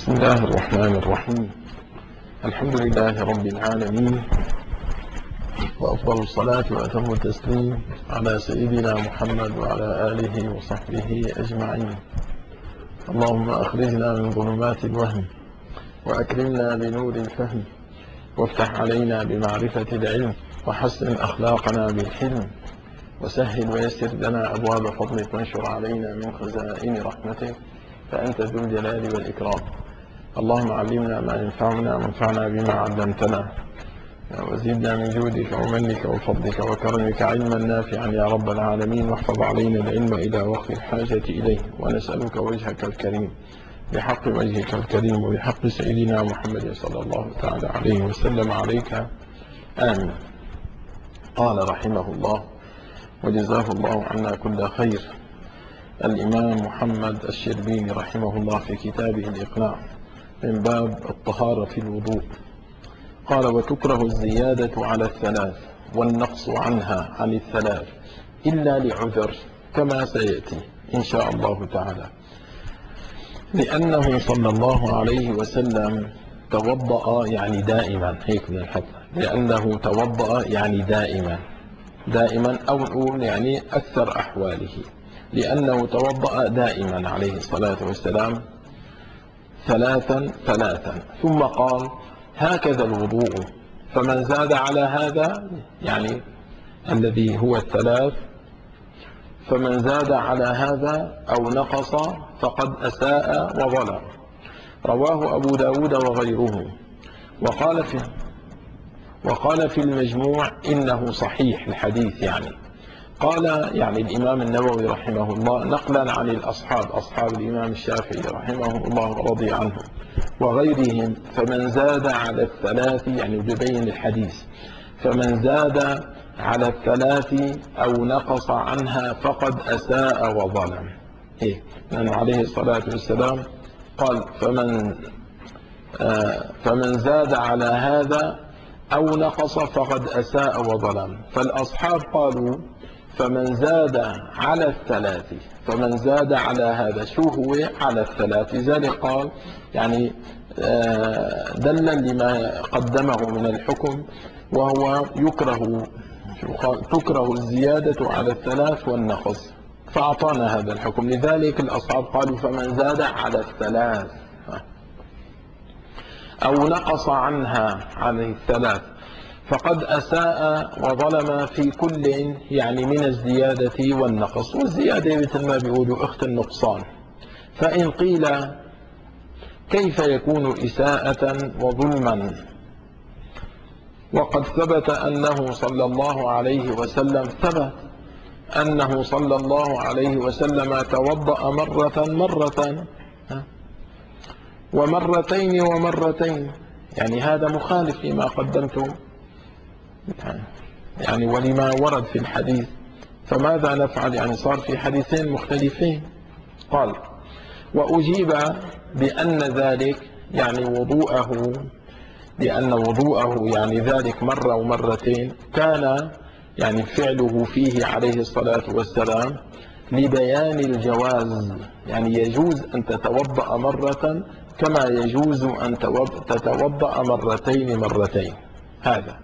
بسم الله الرحمن الرحيم. الحمد لله رب العالمين، وأفضل الصلاة وأتم التسليم على سيدنا محمد وعلى آله وصحبه أجمعين. اللهم أخرجنا من ظلمات الوهم وأكرمنا بنور الفهم، وافتح علينا بمعرفة العلم، وحسن أخلاقنا بالحلم، وسهل ويسر لنا أبواب فضلك، وانشر علينا من خزائن رحمتك، فأنت ذو الجلال والإكرام. اللهم علمنا ما ينفعنا، وانفعنا بما علمتنا، وزدنا من جودك ومنك وفضلك وكرمك علما نافعا يا رب العالمين. واحفظ علينا العلم إلى وقت الحاجة إليه، ونسألك وجهك الكريم بحق وجهك الكريم وبحق سيدنا محمد صلى الله تعالى عليه وسلم عليك آمين. قال رحمه الله وجزاه الله عنا كل خير الإمام محمد الشربيني رحمه الله في كتابه الإقناع من باب الطهارة في الوضوء، قال: وتكره الزيادة على الثلاث والنقص عنها عن الثلاث إلا لعذر، كما سيأتي إن شاء الله تعالى، لأنه صلى الله عليه وسلم توضأ يعني دائما، هيك من الحق، لأنه توضأ يعني دائما أو نقول يعني أكثر أحواله، لأنه توضأ دائما عليه الصلاة والسلام ثلاثا، ثم قال: هكذا الوضوء، فمن زاد على هذا يعني الذي هو الثلاث، فمن زاد على هذا أو نقص فقد أساء وظلم. رواه أبو داود وغيره. وقال في المجموع إنه صحيح الحديث، قال الإمام النووي رحمه الله نقلا عن الأصحاب، أصحاب الإمام الشافعي رحمه الله رضي عنه وغيرهم: فمن زاد على الثلاث، ببين الحديث، فمن زاد على الثلاث أو نقص عنها فقد أساء وظلم. لأنه عليه الصلاة والسلام قال: فمن زاد على هذا أو نقص فقد أساء وظلم. فالأصحاب قالوا: فمن زاد على الثلاث، فمن زاد على هذا، شو هو على الثلاث؟ لذلك قال دلا لما قدمه من الحكم، وهو تكره الزيادة على الثلاث والنقص، فأعطانا هذا الحكم. لذلك الأصحاب قالوا: فمن زاد على الثلاث أو نقص عنها عن الثلاث فقد أساء وظلم في كل من الزيادة والنقص. والزيادة مثل ما بيقولوا أخت النقصان. فإن قيل: كيف يكون إساءة وظلما وقد ثبت أنه صلى الله عليه وسلم توضأ مرة ومرتين، هذا مخالف لما قدمتم ولما ورد في الحديث، فماذا نفعل؟ صار في حديثين مختلفين. قال: وأجيب بأن ذلك وضوءه ذلك مرة ومرتين كان فعله فيه عليه الصلاة والسلام لبيان الجواز، يجوز أن تتوضأ مرة كما يجوز أن تتوضأ مرتين هذا.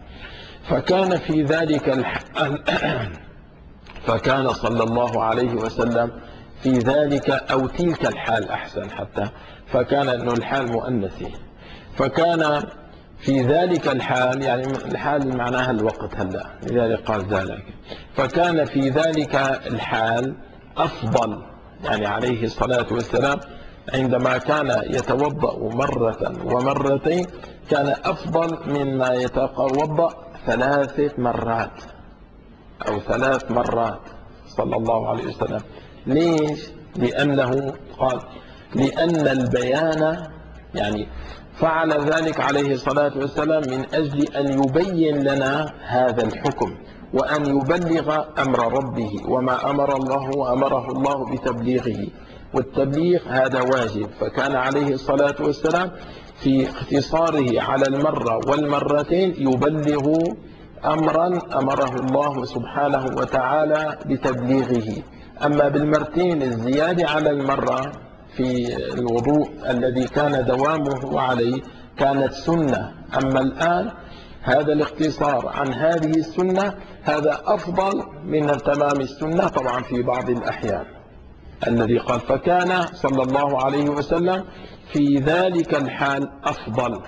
فكان صلى الله عليه وسلم في ذلك أو تلك الحال أحسن، حتى فكان أنه الحال مؤنثي، فكان في ذلك الحال، الحال معناها الوقت هلا، لذلك قال ذلك. فكان في ذلك الحال أفضل، عليه الصلاة والسلام عندما كان يتوضأ مرة ومرتين كان أفضل مما يتوضأ 3 مرات أو 3 مرات صلى الله عليه وسلم. ليش؟ لأنه قال: لأن البيان، فعل ذلك عليه الصلاة والسلام من أجل أن يبين لنا هذا الحكم، وأن يبلغ أمر ربه، وما أمره الله بتبليغه، والتبليغ هذا واجب. فكان عليه الصلاة والسلام في اختصاره على المرة والمرتين يبلغ أمرا أمره الله سبحانه وتعالى بتبليغه. أما بالمرتين الزيادة على المرة في الوضوء الذي كان دوامه عليه كانت سنة. أما الآن هذا الاقتصار عن هذه السنة هذا أفضل من تمام السنة طبعا في بعض الأحيان. الذي قال فكان صلى الله عليه وسلم في ذلك الحال أفضل،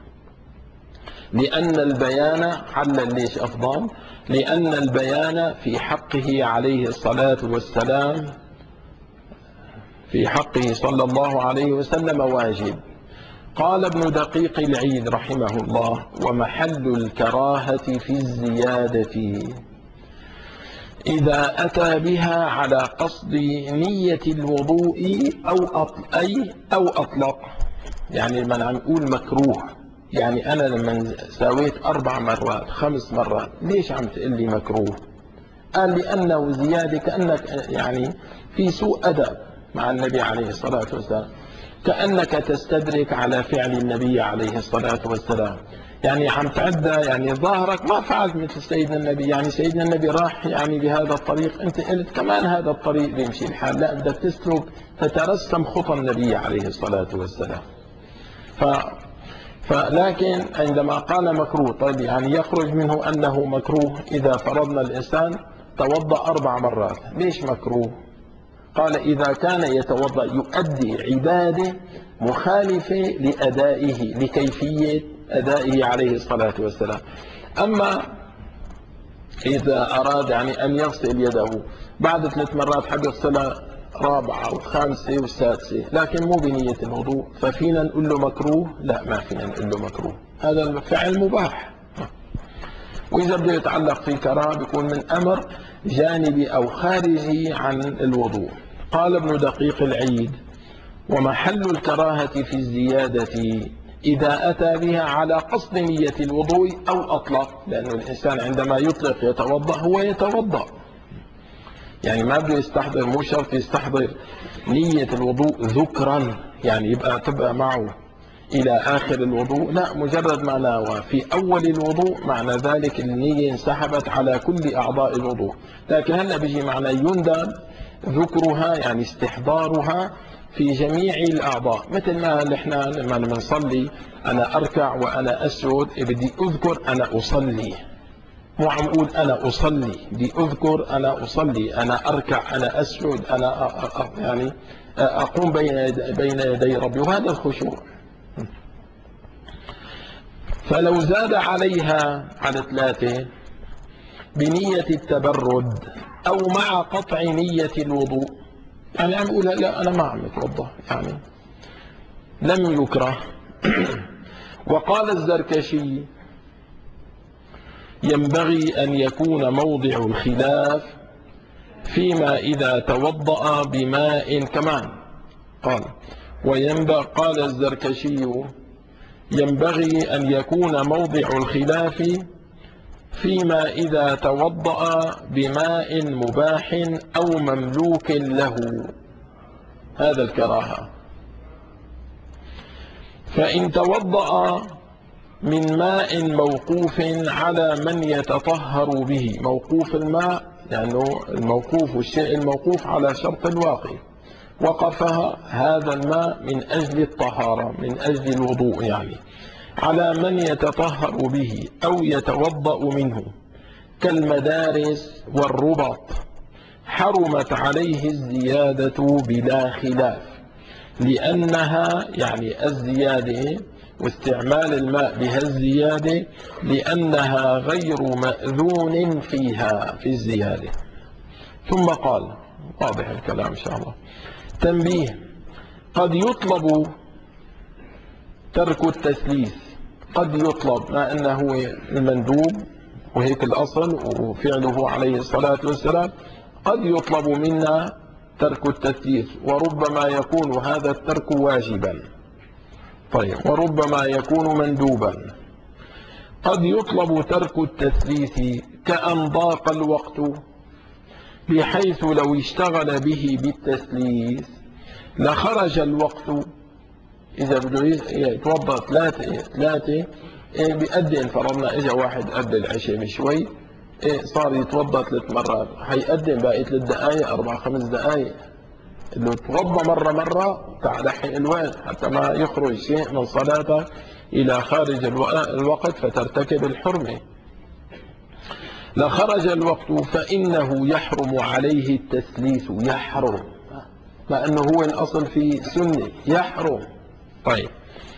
لأن البيان حل ليش أفضل؟ لأن البيان في حقه عليه الصلاة والسلام، في حقه صلى الله عليه وسلم واجب. قال ابن دقيق العيد رحمه الله: ومحل الكراهة في الزيادة إذا أتى بها على قصد نية الوضوء أو أطلق. يعني لما عم نقول مكروه، يعني أنا لما سويت 4 مرات 5 مرات ليش عم تقول لي مكروه؟ قال لأنه زيادة كأنك يعني في سوء أدب مع النبي عليه الصلاة والسلام، كأنك تستدرك على فعل النبي عليه الصلاة والسلام. يعني عم تعدى يعني ظاهرك ما فعلت مثل سيدنا النبي، يعني سيدنا النبي راح يعني بهذا الطريق، انت قلت كمان هذا الطريق بيمشي الحال، لا بدك تسلك تترسم خطى النبي عليه الصلاة والسلام. فلكن عندما قال مكروه، طيب يعني يخرج منه أنه مكروه إذا فرضنا الإنسان توضأ 4 مرات، ليش مكروه؟ قال إذا كان يتوضأ يؤدي عبادة مخالفة لأدائه لكيفية أدائه عليه الصلاة والسلام. أما إذا أراد يعني أن يغسل يده بعد 3 مرات حب يغسلها 4 و5 و6 لكن مو بنية الوضوء، ففينا نقول له مكروه؟ لا، ما فينا نقول له مكروه، هذا الفعل مباح. وإذا بده يتعلق في كراهة بيكون من أمر جانبي أو خارجي عن الوضوء. قال ابن دقيق العيد: ومحل الكراهة في الزيادة إذا أتى بها على قصد نية الوضوء أو أطلق، لأن الإنسان عندما يطلق يتوضأ هو يتوضأ، يعني ما بده يستحضر، مو شرط يستحضر نية الوضوء ذكرا يعني يبقى تبقى معه إلى آخر الوضوء، لا، مجرد ما ناوى في أول الوضوء معنى ذلك النية انسحبت على كل أعضاء الوضوء. لكن هلا بيجي معنى يندب ذكرها يعني استحضارها في جميع الأعضاء، مثل ما نحن لما نصلي أنا أركع وأنا أسجد بدي أذكر أنا أصلي، مو عم أقول أنا أصلي، بدي أذكر أنا أصلي، أنا أركع، أنا أسجد، أنا يعني أقوم بين يدي ربي، وهذا الخشوع. فلو زاد عليها على 3 بنية التبرد أو مع قطع نية الوضوء، يعني عم يقول لا أنا ما عم أتوضأ، يعني لم يكره. وقال الزركشي: ينبغي أن يكون موضع الخلاف فيما إذا توضأ بماء كمان. قال الزركشي: ينبغي أن يكون موضع الخلاف فيما إذا توضأ بماء مباح أو مملوك له، هذا الكراهة. فإن توضأ من ماء موقوف على من يتطهر به، موقوف الماء لأنه الموقوف والشيء الموقوف على شرط الواقف، وقفها هذا الماء من أجل الطهارة من أجل الوضوء، يعني على من يتطهر به أو يتوضأ منه كالمدارس والربط، حرمت عليه الزيادة بلا خلاف، لأنها يعني الزيادة واستعمال الماء بها الزيادة لأنها غير مأذون فيها في الزيادة. ثم قال، واضح الكلام إن شاء الله: تنبيه: قد يطلب ترك التثليث، قد يطلب مع أنه المندوب وهيك الأصل وفعله عليه الصلاة والسلام، قد يطلب منا ترك التثليث، وربما يكون هذا الترك واجبا، طيب، وربما يكون مندوبا. قد يطلب ترك التثليث كأن ضاق الوقت بحيث لو اشتغل به بالتثليث لخرج الوقت. إذا بده يتوضأ 3 بيأذن، فرضنا إجا واحد قبل العشاء بشوي صار يتوضأ 3 مرات، حيأذن باقي 3 دقائق 4 5 دقائق، اللي توضى مرة تلحق الوقت حتى ما يخرج شيء من صلاتك إلى خارج الوقت فترتكب الحرمة. لخرج الوقت فإنه يحرم عليه التثليث، يحرم، مع أنه هو الأصل في سنة يحرم. طيب،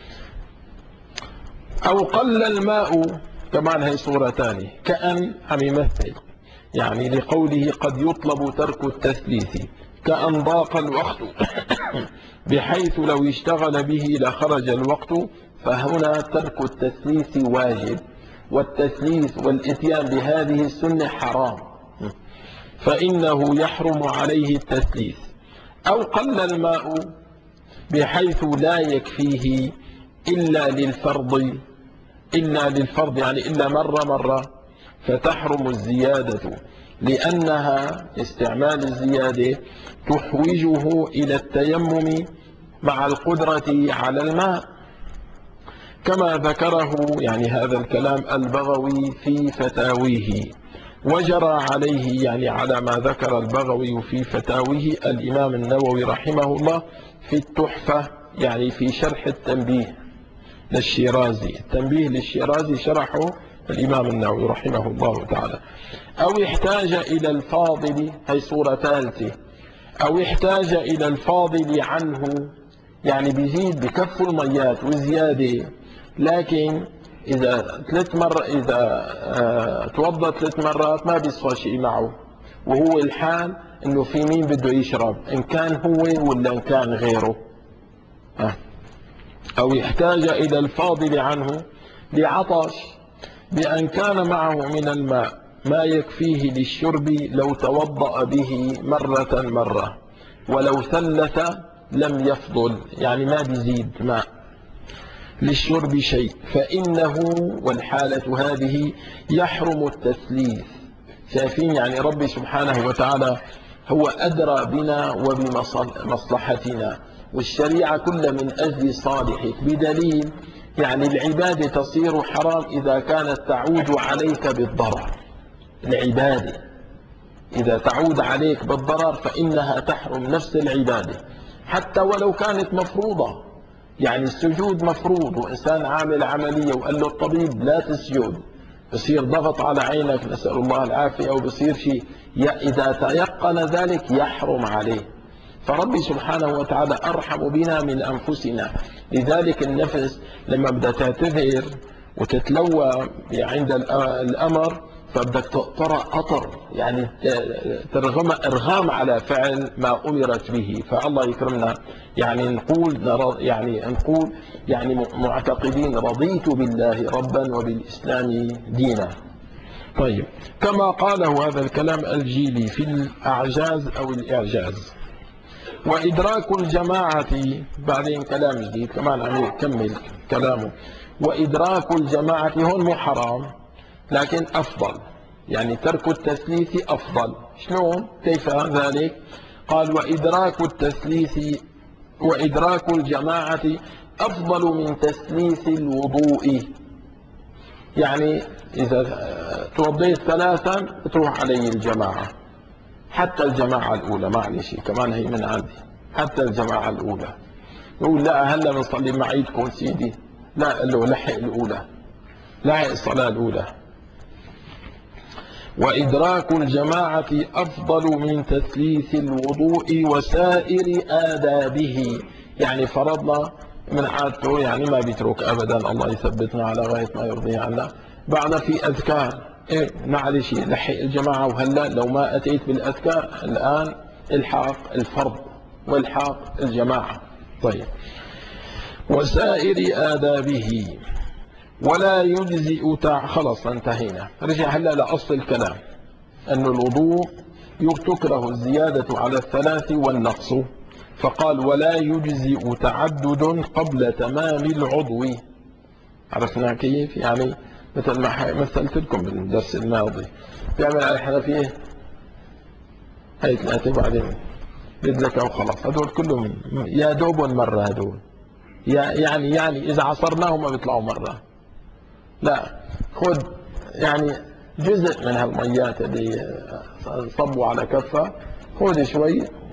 أو قل الماء، كمان هي صورة ثانية، كأن عم يمثل يعني لقوله قد يطلب ترك التثليث، كأن ضاق الوقت بحيث لو اشتغل به لخرج الوقت، فهنا ترك التثليث واجب، والتثليث والإتيان بهذه السنة حرام، فإنه يحرم عليه التثليث. أو قل الماء بحيث لا يكفيه إلا للفرض يعني إلا مرة، فتحرم الزيادة، لأنها استعمال الزيادة تحوجه إلى التيمم مع القدرة على الماء، كما ذكره يعني هذا الكلام البغوي في فتاويه، وجرى عليه يعني على ما ذكر البغوي في فتاويه الإمام النووي رحمه الله في التحفة، يعني في شرح التنبيه للشيرازي. التنبيه للشيرازي شرحه الإمام النووي رحمه الله تعالى. أو احتاج إلى الفاضل، هي صورة ثالثة، أو احتاج إلى الفاضل عنه، يعني بيزيد بكف الميات وزيادة، لكن إذا توضى 3 مرات ما بيصفى شيء معه، وهو الحال إنه في مين بده يشرب، إن كان هو ولا إن كان غيره. أو يحتاج إلى الفاضل عنه لعطش، بأن كان معه من الماء ما يكفيه للشرب لو توضأ به مرة، ولو ثلث لم يفضل، يعني ما بيزيد ماء للشرب شيء، فإنه والحالة هذه يحرم التثليث. شايفين يعني ربي سبحانه وتعالى هو أدرى بنا وبمصلحتنا، والشريعة كلها من أجل صالحك، بدليل يعني العبادة تصير حرام إذا كانت تعود عليك بالضرر. العبادة إذا تعود عليك بالضرر فإنها تحرم نفس العبادة، حتى ولو كانت مفروضة. يعني السجود مفروض، وإنسان عامل عملية وقال له الطبيب لا تسجد، بصير ضغط على عينك نسأل الله العافية، أو بصير شيء إذا تيقن ذلك يحرم عليه. فربي سبحانه وتعالى أرحم بنا من أنفسنا، لذلك النفس لما بدها تعتذر وتتلوى عند الأمر فبدك تقطر قطر، يعني إرغام على فعل ما أمرت به. فالله يكرمنا، يعني نقول معتقدين رضيت بالله ربا وبالإسلام دينا. طيب، كما قاله هذا الكلام الجيلي في الأعجاز أو الإعجاز. وإدراك الجماعة، بعدين كلام جديد كمان عم يكمل كلامه، وإدراك الجماعة هون مو حرام لكن أفضل، يعني ترك التثليث أفضل. شلون؟ كيف ذلك؟ قال وإدراك الجماعة أفضل من تثليث الوضوء. يعني إذا توضيت 3 تروح علي الجماعة، حتى الجماعة الأولى، معلش كمان هي من عندي، حتى الجماعة الأولى. يقول لا هلا بنصلي مع عيدكم سيدي، لا قال له لحق الأولى، لحق الصلاة الأولى. وإدراك الجماعة أفضل من تثليث الوضوء وسائر آدابه. يعني فرضنا من عادته يعني ما بيترك أبدا، الله يثبتنا على غاية ما يرضي عنا. بعد في أذكار، معلش لحق الجماعة، وهلا لو ما أتيت بالأذكار الآن الحاق الفرض والحاق الجماعة. طيب، وسائر آدابه ولا يجزئ خلص انتهينا. رجع هلا لأصل الكلام، أن الوضوء تكره الزيادة على 3 والنقص، فقال ولا يجزئ تعدد قبل تمام العضو. عرفنا كيف؟ يعني مثل ما مثلت لكم بالدرس الماضي، بيعمل على الحنفية هي 3 وبعدين بدلك أو خلاص، هدول كلهم يا دوب مرة، هدول يعني إذا عصرناهم ما بيطلعوا مرة. لا، خذ يعني جزء من هالميات اللي صبوا على كفة، خذ شوي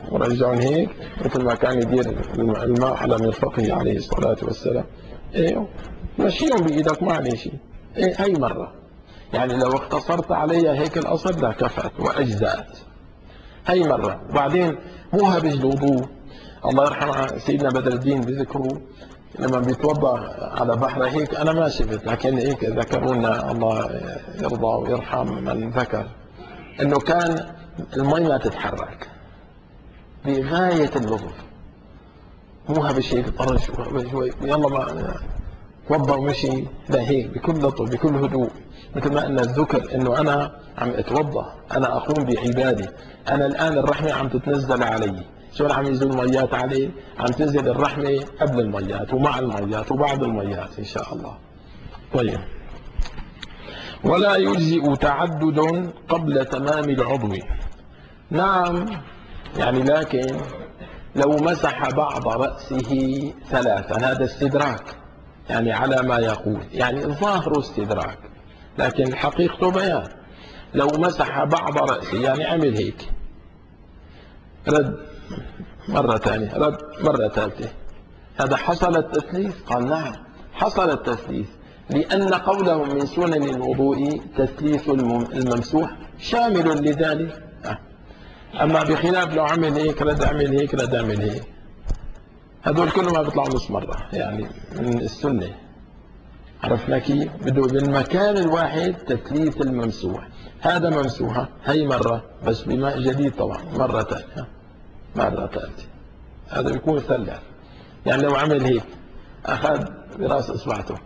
ورجعهم هيك مثل ما كان يدير الماء على مرفقه عليه الصلاة والسلام. ايوه مشيهم بإيدك ما عليه شيء. ايه هي مرة، يعني لو اقتصرت عليها هيك الأصل لا كفت وأجزأت. هي مرة. وبعدين مو هبج الوضوء. الله يرحمه سيدنا بدر الدين بذكره لما بيتوضا على بحر هيك، انا ما شفت لكن هيك ذكرونا الله يرضى ويرحم من ذكر انه كان المي ما تتحرك بغايه اللطف، مو هبش هيك طرش شوي يلا ما توضا ومشي، لا هيك بكل لطف بكل هدوء، مثل ما ان الذكر انه انا عم اتوضا، انا اقوم بعبادي، انا الان الرحمه عم تتنزل علي، شو عم ينزل الميات عليه؟ عم تنزل الرحمه قبل الميات ومع الميات وبعد الميات ان شاء الله. طيب، ولا يجزئ تعدد قبل تمام العضو. نعم، يعني لكن لو مسح بعض رأسه ثلاثا هذا استدراك، يعني على ما يقول، يعني ظاهر استدراك لكن حقيقته بيان. لو مسح بعض رأسه يعني عمل هيك، رد مرة ثانية، رد مرة ثالثة، هذا حصل التثليث؟ قال نعم حصل التثليث، لأن قولهم من سنن الوضوء تثليث الممسوح شامل لذلك. أما بخلاف لو عمل هيك رد عمل هيك رد عمل هيك، هذول كلهم ما بيطلعوا نص مرة يعني من السنة. عرفنا كيف؟ بده بالمكان الواحد تثليث الممسوح، هذا ممسوحة هي مرة بس بماء جديد طبعا، مرة ثانية مرة ثالثة، هذا بيكون ثلث. يعني لو عمل هيك أخذ براس إصبعته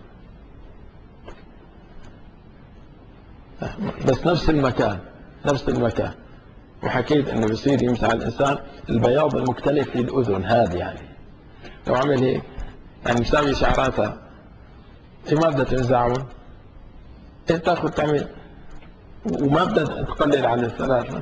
بس نفس المكان نفس المكان، وحكيت انه بصير يمسح الانسان البياض المختلف في الاذن هذا، يعني لو عمل هيك يعني مساوي شعراتها ما بدها تنزعهم، تاخذ تعمل وما بدها تقلل عن الثلاثه،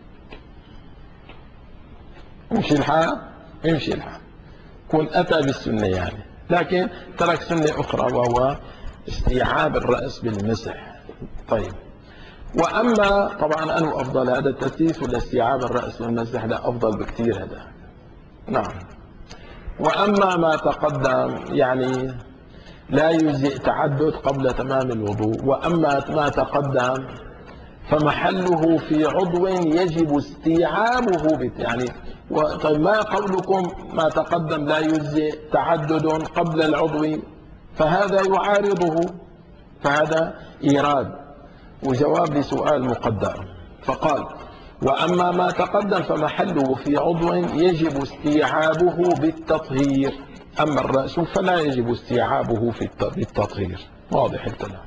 يمشي الحال يمشي الحال، كون اتى بالسنه يعني، لكن ترك سنه اخرى وهو استيعاب الراس بالمسح. طيب، واما طبعا انه افضل هذا التثليث ولا استيعاب الراس والمسح؟ لا افضل بكثير هذا. نعم. واما ما تقدم يعني لا يجزئ تعدد قبل تمام الوضوء، واما ما تقدم فمحله في عضو يجب استيعابه يعني طيب ما قولكم ما تقدم لا يجزئ تعدد قبل العضو؟ فهذا يعارضه، فهذا ايراد وجواب لسؤال مقدر. فقال وأما ما تقدم فمحله في عضو يجب استيعابه بالتطهير، أما الرأس فلا يجب استيعابه بالتطهير. واضح الكلام.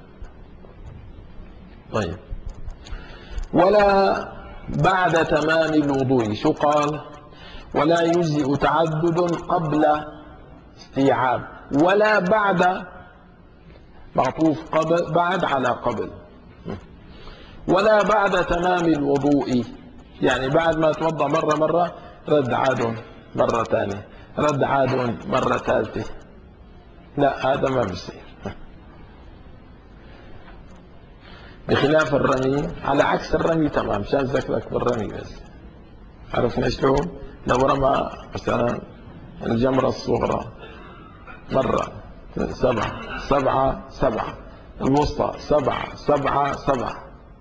طيب، ولا بعد تمام الوضوء، شو قال؟ ولا يجزئ تعدد قبل استيعاب، ولا بعد، معطوف قبل بعد على قبل، ولا بعد تمام الوضوء، يعني بعد ما توضأ مرة رد عاد مرة ثانية، رد عاد مرة ثالثة، لا هذا ما بيصير. بخلاف الرمي، على عكس الرمي تمام، مشان ذكرك بالرمي بس. عرفنا شلون؟ لو رمى مثلا الجمرة الصغرى مرة 7 7 7، الوسطى 7 7 7،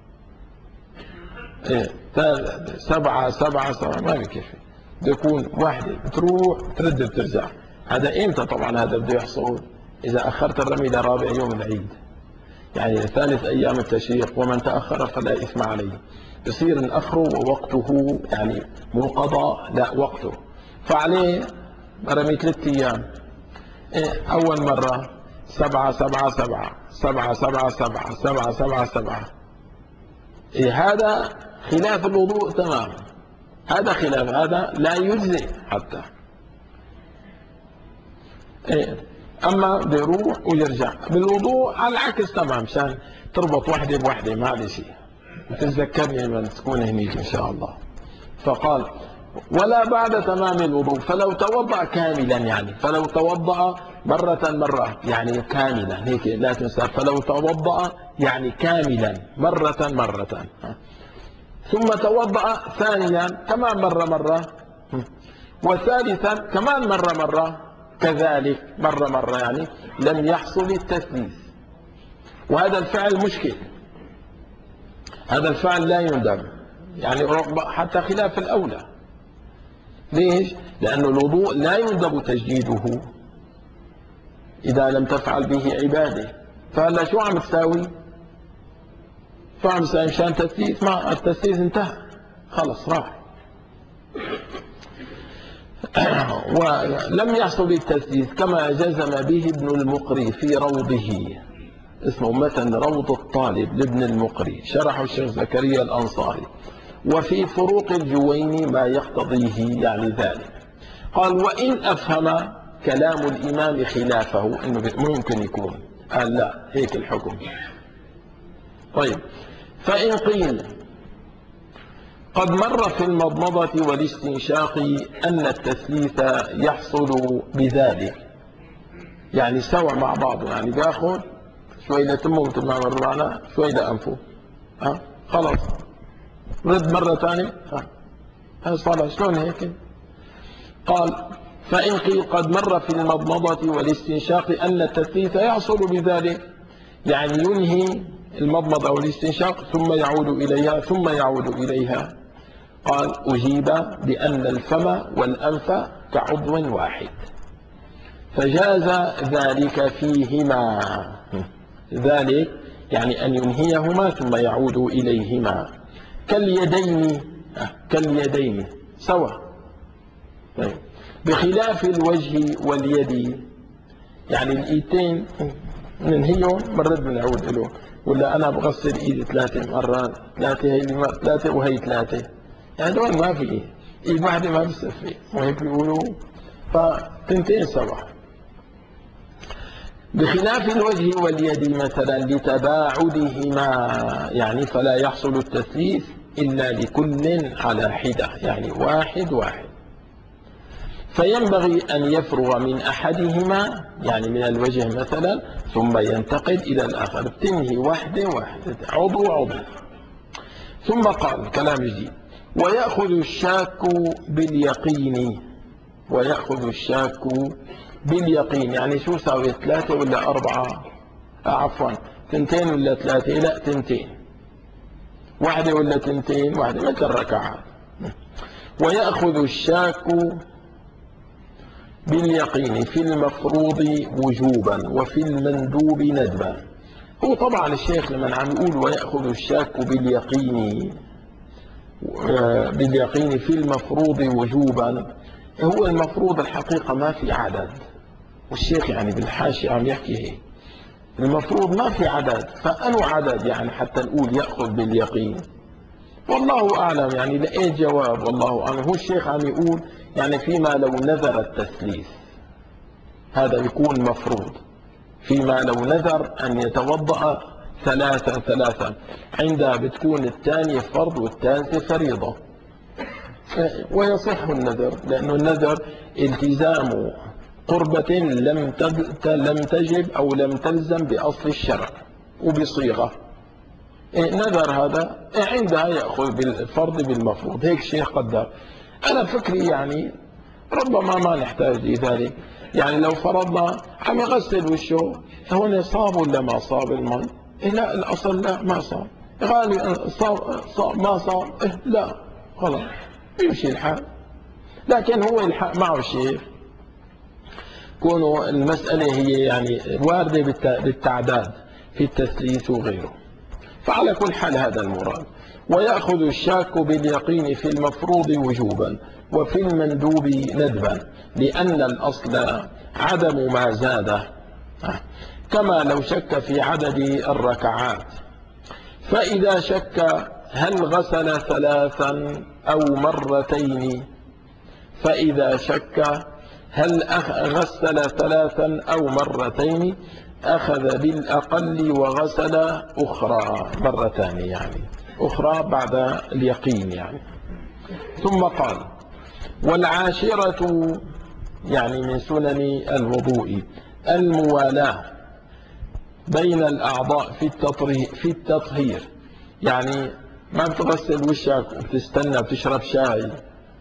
ايه 7 7 7 ما بكفي، بده يكون واحدة بتروح ترد بترجع. هذا امتى طبعا هذا بده يحصل؟ اذا اخرت الرمي لرابع يوم العيد، يعني ثالث ايام التشريق، ومن تاخر فلا اثم عليه. يصير ناخره ووقته يعني مو قضاء، لا وقته، فعليه رمي 3 ايام. إيه اول مرة 7 7 7 7 7 7 7 7 7، إيه هذا خلاف الوضوء تماما، هذا خلاف، هذا لا يجزئ حتى. إيه. اما بده يروح ويرجع بالوضوء على العكس تمام، مشان تربط وحده بوحده ما عليه شيء، وتتذكرني لما تكون هنيك ان شاء الله. فقال ولا بعد تمام الوضوء، فلو توضأ كاملا، يعني فلو توضأ مرة يعني كاملا هيك لا تنسى، فلو توضأ يعني كاملا مرة ثم توضأ ثانيا كمان مرة وثالثا كمان مرة كذلك مرة يعني لم يحصل التثليث، وهذا الفعل مشكل، هذا الفعل لا يندب، يعني حتى خلاف الأولى. ليش؟ لأن الوضوء لا يندب تجديده إذا لم تفعل به عبادة. فهلا شو عم تساوي؟ شو عم تساوي مشان تثليث؟ ما التثليث انتهى خلص راح. ولم يحصل التثليث كما جزم به ابن المقري في روضه، اسمه متن روض الطالب لابن المقري، شرحه الشيخ زكريا الأنصاري، وفي فروق الجويني ما يقتضيه يعني ذلك. قال: وإن أفهم كلام الإمام خلافه، إنه ممكن يكون قال لا هيك الحكم. طيب، فإن قيل قد مر في المضمضة والاستنشاق أن التثليث يحصل بذلك، يعني سوا مع بعض، يعني بياخذ شوي لتمه مثل ما مر معنا، شوي لأنفه، خلاص رد مرة ثانية، هاي صار شلون هيك؟ قال: فإن قيل قد مر في المضمضة والاستنشاق أن التثليث يحصل بذلك، يعني ينهي المضمضة والاستنشاق ثم يعود إليها ثم يعود إليها. قال: أجيب بأن الفم والأنف كعضو واحد، فجاز ذلك فيهما، ذلك يعني أن ينهيهما ثم يعود إليهما، كاليدين سوا. طيب، بخلاف الوجه واليد، يعني الإيدين ننهيهم مرة بنعود له، ولا أنا بغسل إيدي 3 مرات، 3 هي 3 وهي 3، يعني دول ما في إيد واحدة ما بتصفي، وهيك بيقولوا، فتنتين سوا. بخلاف الوجه واليد مثلا لتباعدهما، يعني فلا يحصل التثليث إلا لكل على حدة، يعني واحد، فينبغي أن يفرغ من أحدهما، يعني من الوجه مثلا، ثم ينتقل إلى الآخر، بتنهي واحدة عضو. ثم قال كلام جديد: ويأخذ الشاك باليقين، يعني شو ساوي 3 ولا 4؟ عفوا 2 ولا 3؟ لا 2، 1 ولا 2؟ 1 مثل الركعات. ويأخذ الشاك باليقين في المفروض وجوبا وفي المندوب ندبا. هو طبعا الشيخ لما عم يقول ويأخذ الشاك باليقين في المفروض وجوبا، هو المفروض الحقيقة ما في عدد، والشيخ يعني بالحاشية عم يحكي هيك، المفروض ما في عدد، فأنو عدد يعني حتى نقول يأخذ باليقين؟ والله أعلم، يعني لقيت جواب والله أعلم. هو الشيخ عم يقول يعني فيما لو نذر التثليث هذا يكون مفروض، فيما لو نذر أن يتوضأ 3 عندها بتكون الثانية فرض والثالثة فريضة، ويصح النذر، لأنه النذر التزام قربة لم تجب أو لم تلزم بأصل الشرع وبصيغة. نذر هذا عندها يأخذ بالفرض بالمفروض، هيك الشيخ قدر. أنا فكري يعني ربما ما نحتاج لذلك، يعني لو فرضنا عم يغسل وشه، هون صاب ولا ما صاب الماء؟ لا الأصل لا ما صاب، غالي صاب ما صاب، لا خلاص يمشي الحال. لكن هو الحق معه شيء، كونه المسألة هي يعني واردة بالتعداد في التثليث وغيره. فعلى كل حال هذا المراد. ويأخذ الشاك باليقين في المفروض وجوبا وفي المندوب ندبا، لأن الأصل عدم ما زاد، كما لو شك في عدد الركعات. فإذا شك هل غسل 3 أو مرتين، فإذا شك هل غسل 3 أو مرتين أخذ بالأقل وغسل أخرى مرتان، يعني أخرى بعد اليقين يعني. ثم قال: والعاشرة يعني من سنن الوضوء الموالاة بين الأعضاء في التطهير، يعني ما بتغسل وشك وبتستنى بتشرب شاي،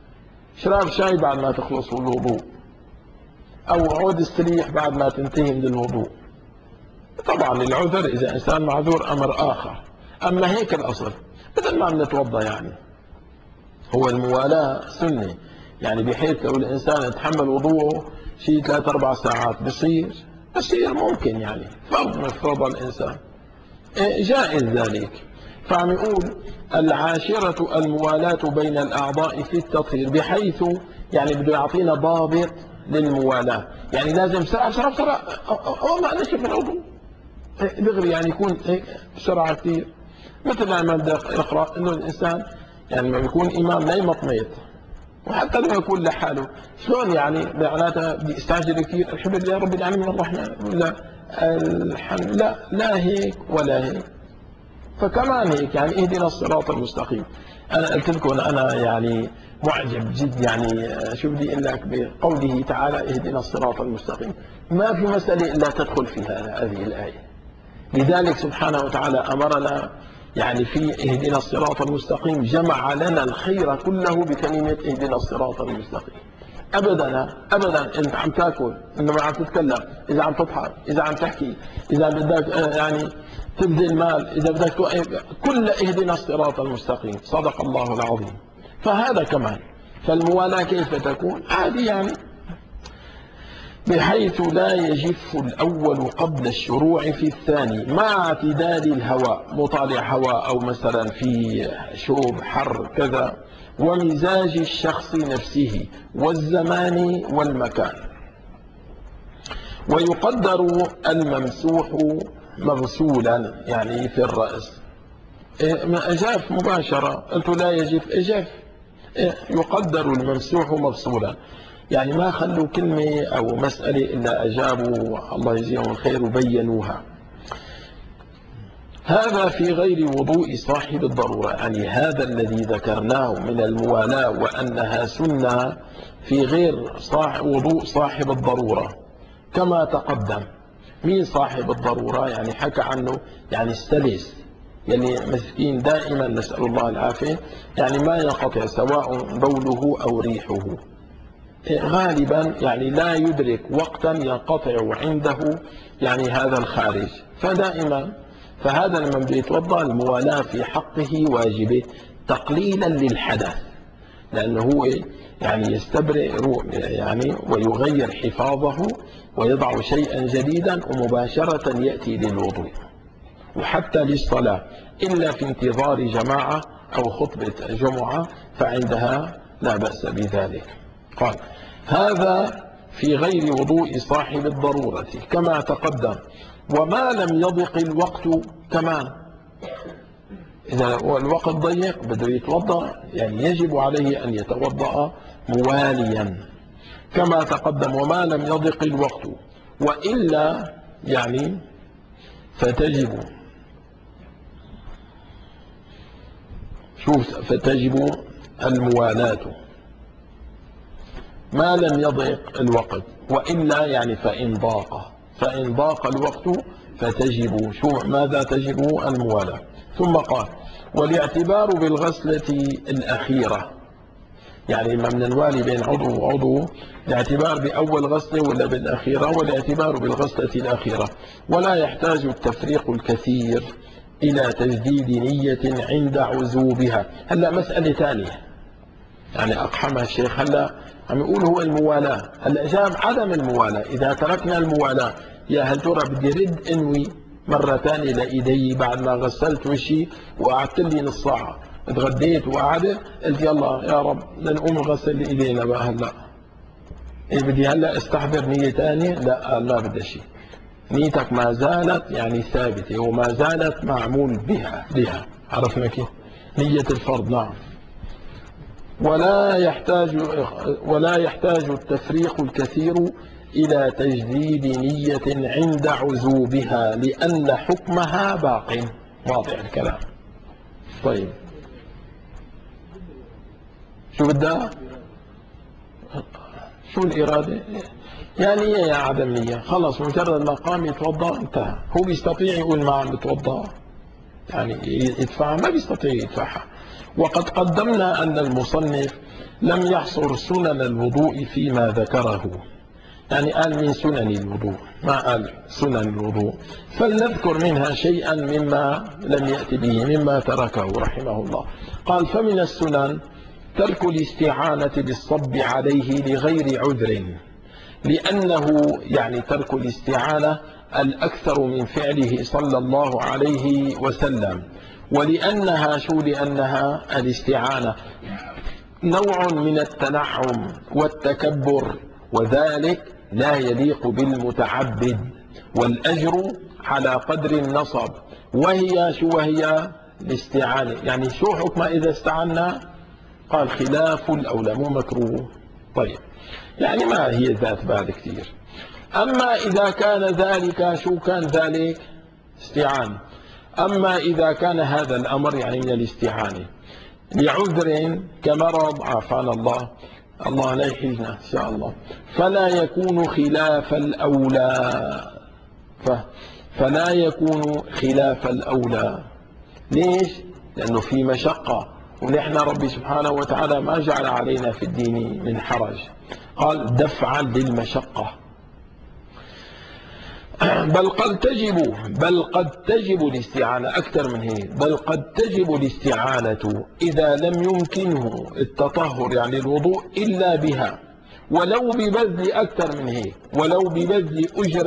شراب شاي بعد ما تخلص الوضوء، أو عود استريح بعد ما تنتهي من الوضوء. طبعا العذر إذا إنسان معذور أمر آخر، أما هيك الأصل مثل ما بنتوضأ. يعني هو الموالاة سنة، يعني بحيث لو الإنسان يتحمل وضوءه شيء 3-4 ساعات بصير ممكن، يعني فرض من فرض الإنسان جائز ذلك. فعم يقول العاشرة الموالاة بين الأعضاء في التطهير، بحيث يعني بده يعطينا ضابط للموالاة. يعني لازم بسرعة أول ما نشف العضو دغري، يعني يكون هيك بسرعة كثير. مثل ما بدي أقرأ إنه الإنسان يعني لما يكون إمام لا يمطمط، وحتى لما يكون لحاله شلون يعني معناتها بدي استعجل كثير، الحمد لله رب العالمين الرحمن ولا الحمد، لا هيك ولا هيك. فكمان هيك يعني اهدنا الصراط المستقيم. انا قلت لكم انا يعني معجب جد، يعني شو بدي اقول لك بقوله تعالى اهدنا الصراط المستقيم، ما في مسألة الا تدخل في هذه الآية. لذلك سبحانه وتعالى امرنا يعني في اهدنا الصراط المستقيم، جمع لنا الخير كله بكلمة اهدنا الصراط المستقيم. ابدا انت عم تاكل، انما عم تتكلم، اذا عم تضحك، اذا عم تحكي، اذا بدك يعني تبذل مال، اذا بدك كل اهدنا الصراط المستقيم. صدق الله العظيم. فهذا كمان. فالموالاة كيف تكون؟ عادي يعني بحيث لا يجف الأول قبل الشروع في الثاني، مع اعتدال الهواء، مطالع هواء أو مثلا في شوب حر كذا، ومزاج الشخص نفسه والزمان والمكان. ويقدر الممسوح مغسولا، يعني في الرأس. ما أجاف مباشرة، قلت لا يجف أجاف. يقدر الممسوح مغسولا، يعني ما خلوا كلمة أو مسألة إلا أجابوا الله يجزيهم الخير وبينوها. هذا في غير وضوء صاحب الضرورة، يعني هذا الذي ذكرناه من الموالاة وأنها سنة في غير وضوء صاحب الضرورة كما تقدم. مين صاحب الضرورة؟ يعني حكى عنه يعني السلس، يعني مسكين دائما نسأل الله العافية، يعني ما ينقطع سواء بوله أو ريحه، غالبا يعني لا يدرك وقتا ينقطع عنده يعني هذا الخارج، فدائما فهذا لما بده يتوضا الموالاة في حقه واجبة تقليلا للحدث، لأنه هو يعني يستبرئ يعني ويغير حفاظه ويضع شيئا جديدا ومباشرة يأتي للوضوء، وحتى للصلاة إلا في انتظار جماعة أو خطبة جمعة فعندها لا بأس بذلك. قال هذا في غير وضوء صاحب الضرورة كما تقدم. وما لم يضق الوقت كمان، إذا الوقت ضيق بده يتوضأ يعني يجب عليه أن يتوضأ مواليا كما تقدم. وما لم يضق الوقت وإلا يعني فتجب الموالاة ما لم يضيق الوقت، وإلا يعني فإن ضاق الوقت فتجب ماذا تجب؟ الموالاة. ثم قال والاعتبار بالغسلة الأخيرة، يعني ما من الوالي بين عضو وعضو، الاعتبار بأول غسلة ولا بالأخيرة، والاعتبار بالغسلة الأخيرة. ولا يحتاج التفريق الكثير إلى تجديد نية عند عزوبها. هلا مسألة ثانية يعني أقحمها الشيخ، هلا عم يقول هو الموالاة، هلا جاب عدم الموالاة. إذا تركنا الموالاة يا هل ترى بدي رد انوي مرة ثانية لإيدي بعد ما غسلت وشي وقعدت لي نص ساعة، اتغديت وقعدت قلت يلا يا رب لنقوم نغسل ايدينا بقى هلا، إيه بدي هلا استحضر نية ثانية؟ لا بدي شيء، نيتك ما زالت يعني ثابتة وما زالت معمول بها. عرفنا كيف؟ نية الفرض. نعم. ولا يحتاج التفريق الكثير إلى تجديد نية عند عزوبها لأن حكمها باق. واضح الكلام. طيب شو بدها؟ شو الإرادة؟ يعني إيه يا عدم نية؟ خلص مجرد ما قام يتوضأ انتهى. هو بيستطيع يقول ما عم بتوضأ؟ يعني يدفعها ما بيستطيع يدفعها. وقد قدمنا أن المصنف لم يحصر سنن الوضوء فيما ذكره، يعني قال من سنن الوضوء، ما قال سنن الوضوء، فلنذكر منها شيئا مما لم يأتي به مما تركه رحمه الله. قال فمن السنن ترك الاستعانة بالصب عليه لغير عذر، لأنه يعني ترك الاستعانة الأكثر من فعله صلى الله عليه وسلم، لأنها الاستعانة نوع من التنعم والتكبر، وذلك لا يليق بالمتعبد، والأجر على قدر النصب. وهي الاستعانة، يعني شو حكم إذا استعنا؟ قال خلاف الأولى، مو مكروه. طيب يعني ما هي ذات بال كثير. أما إذا كان ذلك، شو كان ذلك؟ استعانة. أما إذا كان هذا الأمر يعني من الاستعانة لعذر كمرض، عافانا الله، الله لا يحيينا إن شاء الله، فلا يكون خلاف الأولى. فلا يكون خلاف الأولى. ليش؟ لأنه في مشقة، ونحن ربي سبحانه وتعالى ما جعل علينا في الدين من حرج، قال دفعا للمشقة. بل قد تجب الاستعانة أكثر من هيك، بل قد تجب الاستعانة إذا لم يمكنه التطهر يعني الوضوء إلا بها، ولو ببذل أكثر من هيك، ولو ببذل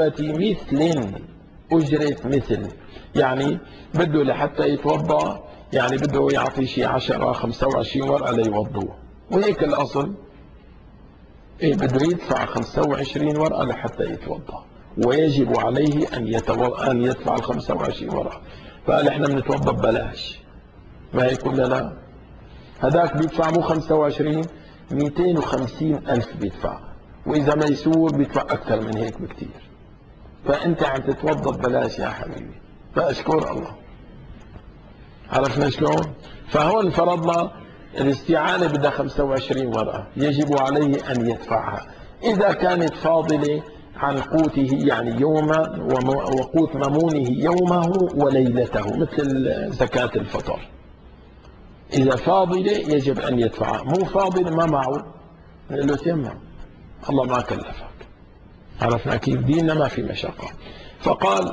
أجرة مثل، يعني بده لحتى يتوضأ يعني بده يعطي شيء 10 25 ورقة ليوضوه، وهيك الأصل بده يدفع 25 ورقة لحتى يتوضأ، ويجب عليه أن يدفع 25 ورقة. فقال احنا بنتوضأ ببلاش، ما هيك ولا لا؟ هذاك بيدفع مو 25، 250 ألف بيدفع، وإذا ميسور بيدفع أكثر من هيك بكثير. فأنت عم تتوضأ ببلاش يا حبيبي، فأشكر الله. عرفنا شلون؟ فهون فرضنا الاستعانة بدها 25 ورقة، يجب عليه أن يدفعها إذا كانت فاضلة عن قوته يعني يوما، وقوت ممونه يومه وليلته، مثل زكاة الفطر. إذا فاضلة يجب أن يدفعها، مو فاضلة ما معه نقول له تيمم، الله ما كلفك. عرفنا كيف؟ ديننا ما في مشقة. فقال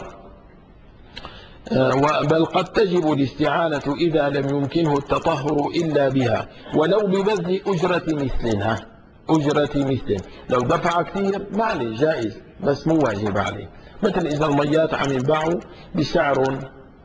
بل قد تجب الاستعانة إذا لم يمكنه التطهر إلا بها، ولو ببذل أجرة مثلها، أجرة مثل، لو دفع كثير ما عليه جائز، بس مو واجب عليه. مثل إذا الميات عم ينباعوا بسعر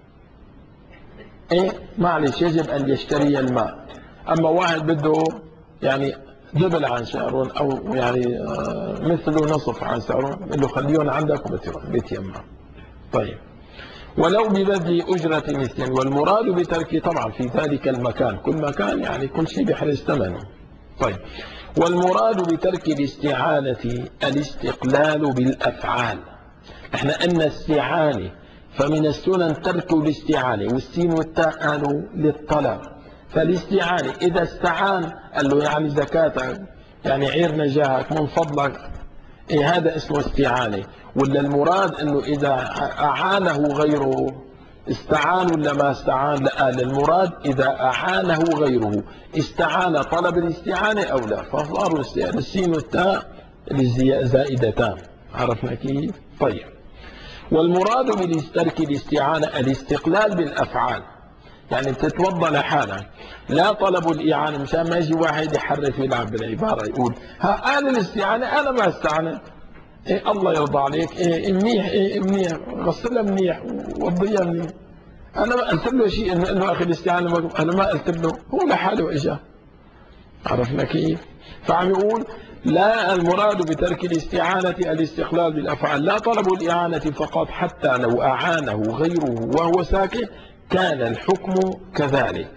معلش يجب أن يشتري الماء. أما واحد بده يعني دبل عن سعرهم، أو يعني مثله نصف عن سعرهم، بقول له خليهم عندك وبتيمم. طيب ولو ببذل أجرة مثل، والمراد بترك طبعا في ذلك المكان، كل مكان يعني كل شيء بيحرز ثمنه. طيب والمراد بترك الاستعانة الاستقلال بالأفعال. احنا قلنا استعانة، فمن السنن ترك الاستعانة، والسين والتاء قالوا للطلب. فالاستعانة إذا استعان قال له يعني زكاتك، يعني عير نجاهك من فضلك، هذا اسمه استعانة. ولا المراد انه اذا اعانه غيره استعان ولا ما استعان؟ لا، المراد اذا اعانه غيره استعان، طلب الاستعانة او لا، فصاروا السين والتاء زائدتان. عرفنا كيف؟ طيب والمراد بترك الاستعانة الاستقلال بالافعال، يعني بتتوضا لحالك، لا طلب الإعانة، مشان ما يجي واحد يحرف يلعب بالعبارة يقول ها أنا الاستعانة، أنا ما استعنت. الله يرضى عليك، منيح، منيح، غسلها منيح ووضيها منيح، أنا ما قلت له شيء إنه أخي الاستعانة، أنا ما قلت له، هو لحاله إجا. عرفنا كيف؟ فعم يقول لا، المراد بترك الاستعانة الاستقلال بالأفعال، لا طلب الإعانة فقط، حتى لو أعانه غيره وهو ساكت كان الحكم كذلك.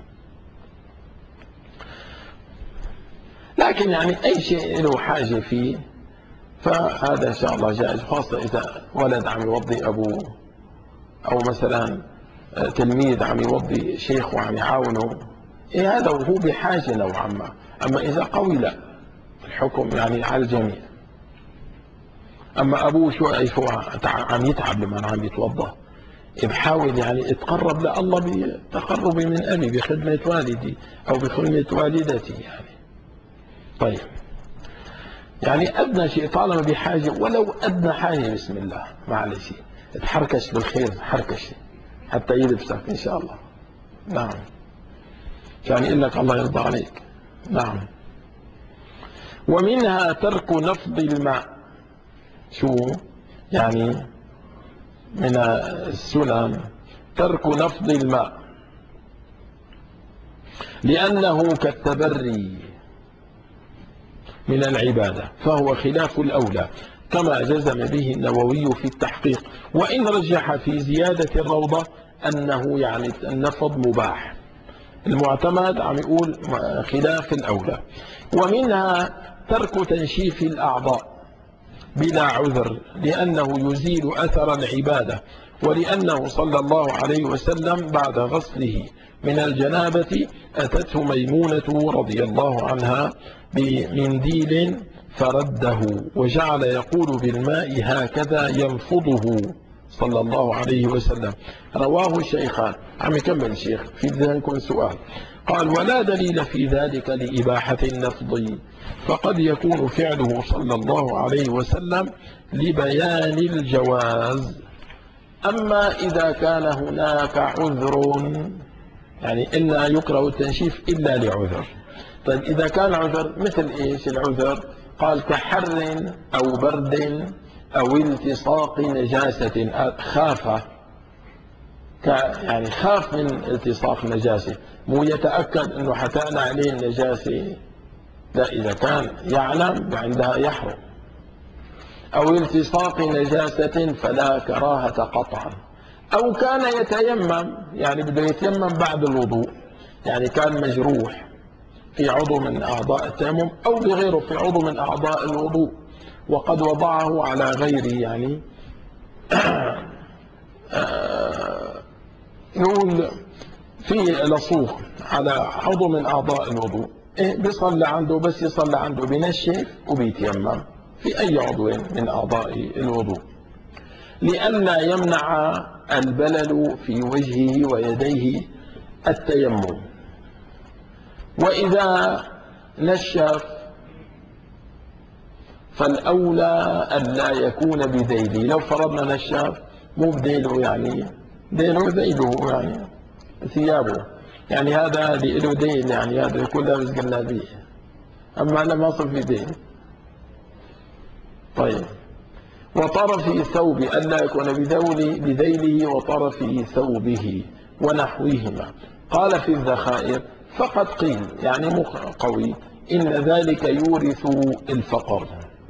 لكن يعني أي شيء له حاجة فيه فهذا إن شاء الله جائز، خاصة إذا ولد عم يوضي أبوه، أو مثلا تلميذ عم يوضي شيخ وعم يعاونه، هذا وهو بحاجة نوعا ما. أما إذا قوي لا، الحكم يعني على الجميع. أما أبوه شو عم يتعب لما عم يتوضأ، بحاول يعني اتقرب لله بتقربي من أبي، بخدمة والدي أو بخدمة والدتي يعني. طيب يعني أدنى شيء طالما بحاجة، ولو أدنى حاجة، بسم الله معلش اتحركش بالخير، حركش حتى يلبسك إن شاء الله. نعم، يعني يقول لك الله يرضى عليك. نعم. ومنها ترك نفض الماء. شو يعني؟ من السنن ترك نفض الماء، لأنه كالتبري من العبادة، فهو خلاف الأولى، كما جزم به النووي في التحقيق، وإن رجح في زيادة الروضة أنه يعني النفض مباح. المعتمد عم يقول خلاف الأولى. ومنها ترك تنشيف الأعضاء بلا عذر، لأنه يزيل أثر العبادة، ولأنه صلى الله عليه وسلم بعد غسله من الجنابة أتته ميمونة رضي الله عنها بمنديل فرده، وجعل يقول بالماء هكذا ينفضه صلى الله عليه وسلم. رواه الشيخان. عم يكمل شيخ في ذلك سؤال، قال: ولا دليل في ذلك لإباحة النفض، فقد يكون فعله صلى الله عليه وسلم لبيان الجواز. أما إذا كان هناك عذر، يعني إلا يكره التنشيف إلا لعذر. طيب إذا كان عذر مثل إيش العذر؟ قال: كحر أو برد أو التصاق نجاسة، خاف يعني خاف من التصاق نجاسة، مو يتأكد أنه حتى عليه النجاسة، لا، إذا كان يعلم عندها يحرم. أو التصاق نجاسة فلا كراهة قطعا. أو كان يتيمم، يعني بده يتيمم بعد الوضوء، يعني كان مجروح في عضو من أعضاء التيمم أو بغيره في عضو من أعضاء الوضوء، وقد وضعه على غيره، يعني نقول في لصوق على عضو من أعضاء الوضوء، بيصلي عنده، بس يصلي عنده بنشف وبيتيمم في أي عضو من أعضاء الوضوء، لئلا يمنع البلل في وجهه ويديه التيمم. وإذا نشف فالأولى أن لا يكون بذيله. لو فرضنا نشف مو بذيله، يعني ذيله ذيله يعني ثيابه، يعني هذا له دين، يعني هذا يكون لابس جلابيه، أما أنا ما صار في دين. طيب، وطرف ثوب ألا يكون بذيله وطرف ثوبه ونحوهما. قال في الذخائر: فقد قيل، يعني قوي، إن ذلك يورث الفقر.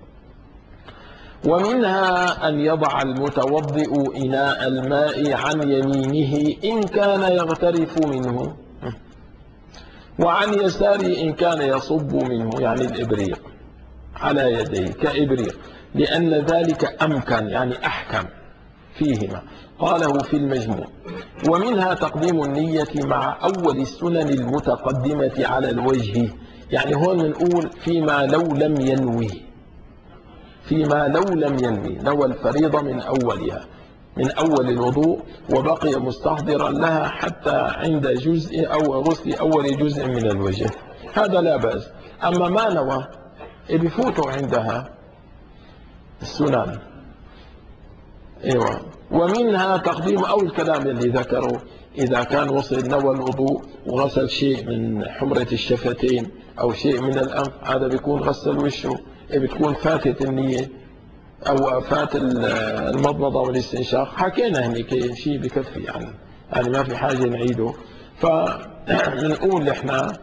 ومنها أن يضع المتوضئ إناء الماء عن يمينه إن كان يغترف منه، وعن يساره إن كان يصب منه، يعني الإبريق على يديه كإبريق، لأن ذلك أمكن، يعني أحكم فيهما. قاله في المجموع. ومنها تقديم النية مع أول السنن المتقدمة على الوجه، يعني هون نقول فيما لو لم ينوي، فيما لو لم ينوي، نوى الفريضة من أولها، من أول الوضوء، وبقي مستحضرا لها حتى عند جزء أو غسل أول جزء من الوجه، هذا لا بأس. أما ما نوى بفوته عندها السنن. ايوه. ومنها تقديم او الكلام اللي ذكره، اذا كان وصل نوى الوضوء وغسل شيء من حمرة الشفتين او شيء من الانف، هذا بيكون غسل وشه، بتكون فاتت النية او فات المضمضة والاستنشاق، حكينا هنيك شيء بكفي، يعني ما في حاجة نعيده. فبنقول احنا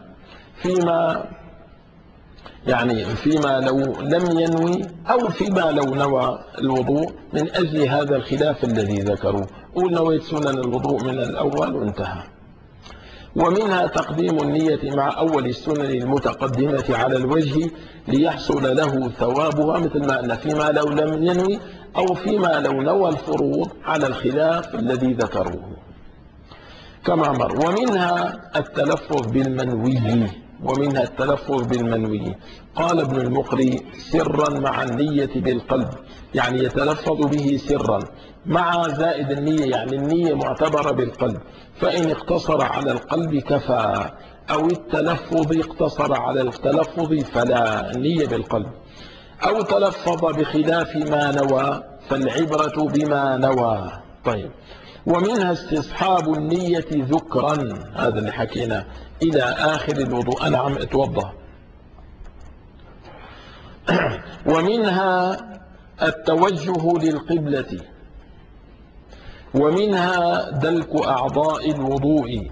فيما لو لم ينوي، أو فيما لو نوى الوضوء من أجل هذا الخلاف الذي ذكروه، قول نويت سنن الوضوء من الأول وانتهى. ومنها تقديم النية مع أول السنن المتقدمة على الوجه ليحصل له ثوابها، مثل ما أن فيما لو لم ينوي أو فيما لو نوى الفروض على الخلاف الذي ذكروه كما مر. ومنها التلفظ بالمنوي ومنها التلفظ بالمنوي. قال ابن المقري سرا مع النية بالقلب، يعني يتلفظ به سرا مع زائد النية، يعني النية معتبرة بالقلب، فإن اقتصر على القلب كفى، أو التلفظ اقتصر على التلفظ فلا، النية بالقلب، أو تلفظ بخلاف ما نوى فالعبرة بما نوى. طيب، ومنها استصحاب النية ذكرا، هذا اللي حكينا، إلى آخر الوضوء، أنا عم أتوضأ. ومنها التوجه للقبلة، ومنها دلك أعضاء الوضوء،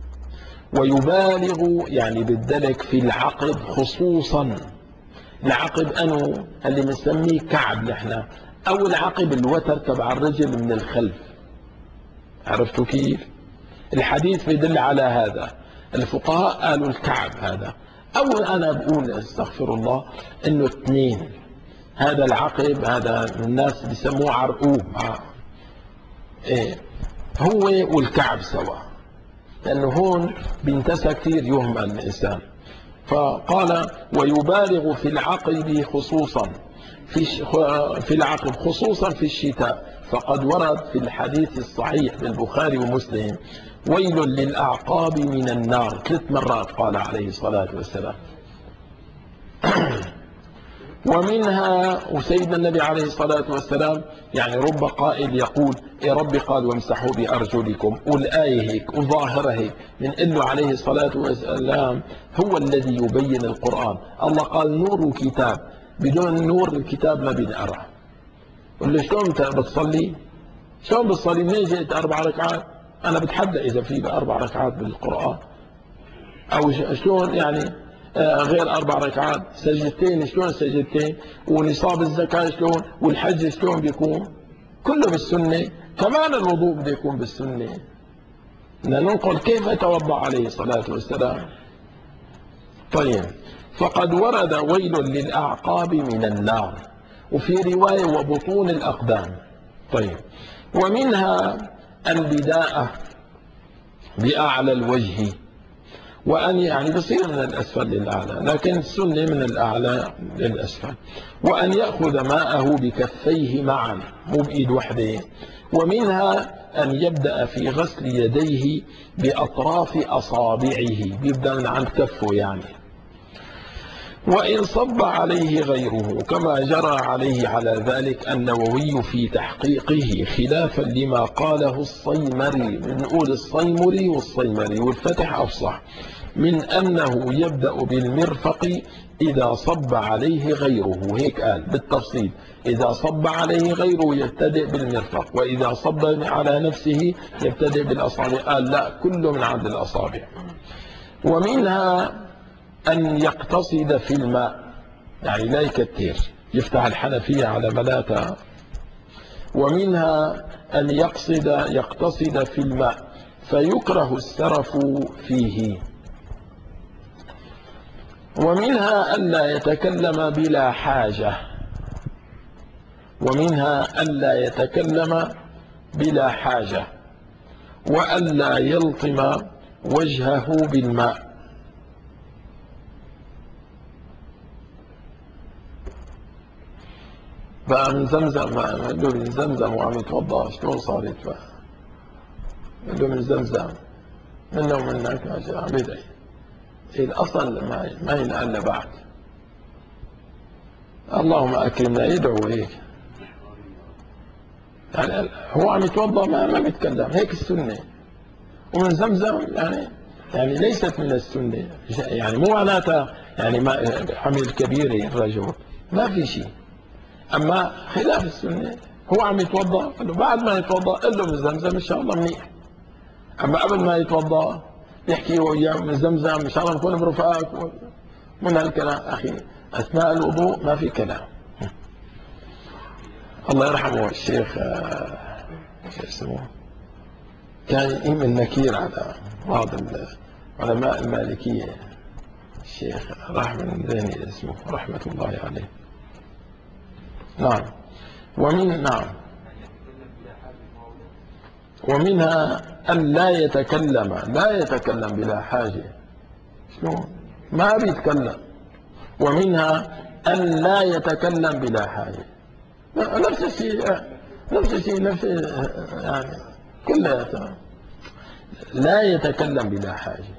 ويبالغ يعني بالدلك في العقب خصوصا. العقب أنه اللي بنسميه كعب نحن، أو العقب الوتر تبع الرجل من الخلف. عرفتوا كيف؟ الحديث بيدل على هذا. الفقهاء قالوا الكعب هذا، أو أنا بقول استغفر الله إنه اثنين، هذا العقب، هذا الناس بيسموه عرقوب، إيه، هو والكعب سوا، لأنه هون بينتسى كثير يهمل الإنسان. فقال ويبالغ في العقب خصوصا، في العقب خصوصا في الشتاء، فقد ورد في الحديث الصحيح بالبخاري ومسلم ويل للأعقاب من النار 3 مرات قال عليه الصلاة والسلام. ومنها وسيدنا النبي عليه الصلاة والسلام يعني رب قائل يقول يا رب قال وامسحوا بأرجلكم، والآية هيك وظاهرة هيك، من له عليه الصلاة والسلام هو الذي يبين القرآن. الله قال نور كتاب، بدون نور الكتاب ما بنقرأ. قل له شلون انت بتصلي؟ شلون بتصلي؟ منين جئت 4 ركعات؟ أنا بتحدى إذا في 4 ركعات بالقرآن، أو شلون يعني غير 4 ركعات، سجدتين، شلون سجدتين؟ ونصاب الزكاة شلون؟ والحج شلون بيكون؟ كله بالسنة، كمان الوضوء بده يكون بالسنة. بدنا ننقل كيف توضأ عليه الصلاة والسلام. طيب، فقد ورد ويل للأعقاب من النار، وفي رواية وبطون الأقدام. طيب، ومنها البداءة بأعلى الوجه، وأن يعني بصير من الأسفل للأعلى، لكن السنة من الأعلى للأسفل. وأن يأخذ ماءه بكفيه معا، مو بإيد وحده. ومنها أن يبدأ في غسل يديه بأطراف أصابعه، بيبدأ من عند كفه يعني. وإن صب عليه غيره، كما جرى عليه على ذلك النووي في تحقيقه، خلافا لما قاله الصيمري، بنقول الصيمري والصيمري والفتح أفصح، من أنه يبدأ بالمرفق إذا صب عليه غيره، هيك قال بالتفصيل، إذا صب عليه غيره يبتدئ بالمرفق، وإذا صب على نفسه يبتدئ بالأصابع. قال لا، كله من عند الأصابع. ومنها أن يقتصد في الماء، يعني لا يكتر، يفتح الحنفية على ملاته. ومنها أن يقتصد في الماء، فيكره السرف فيه. ومنها ألا يتكلم بلا حاجة، ومنها ألا يتكلم بلا حاجة، وألا يلطم وجهه بالماء. بقى من زمزم، قال له من زمزم وعم يتوضا، شلون صارت بقى؟ قال له من زمزم، منا ومنك ماشي عم يدعي. الأصل ما ينقال لبعد. اللهم أكرمنا، يدعو هيك يعني، هو عم يتوضا ما بيتكلم، هيك السنة. ومن زمزم يعني ليست من السنة، يعني مو معناتها يعني ما حمل كبيرة الرجل، ما في شيء. أما خلاف السنة، هو عم يتوضا، قال له بعد ما يتوضا قال له من زمزم إن شاء الله منيح. أما قبل ما يتوضا يحكي وياه من زمزم إن شاء الله نكون برفقاك، من هالكلام. أخي أثناء الوضوء ما في كلام. الله يرحمه الشيخ شو اسمه، كان يمن نكير على بعض العلماء المالكية، الشيخ راح من ذهني اسمه رحمة الله عليه. نعم. ومنها أن لا يتكلم بلا حاجة. شلون؟ ما بيتكلم. ومنها أن لا يتكلم بلا حاجة. نفس الشيء يعني كلها لا يتكلم بلا حاجة.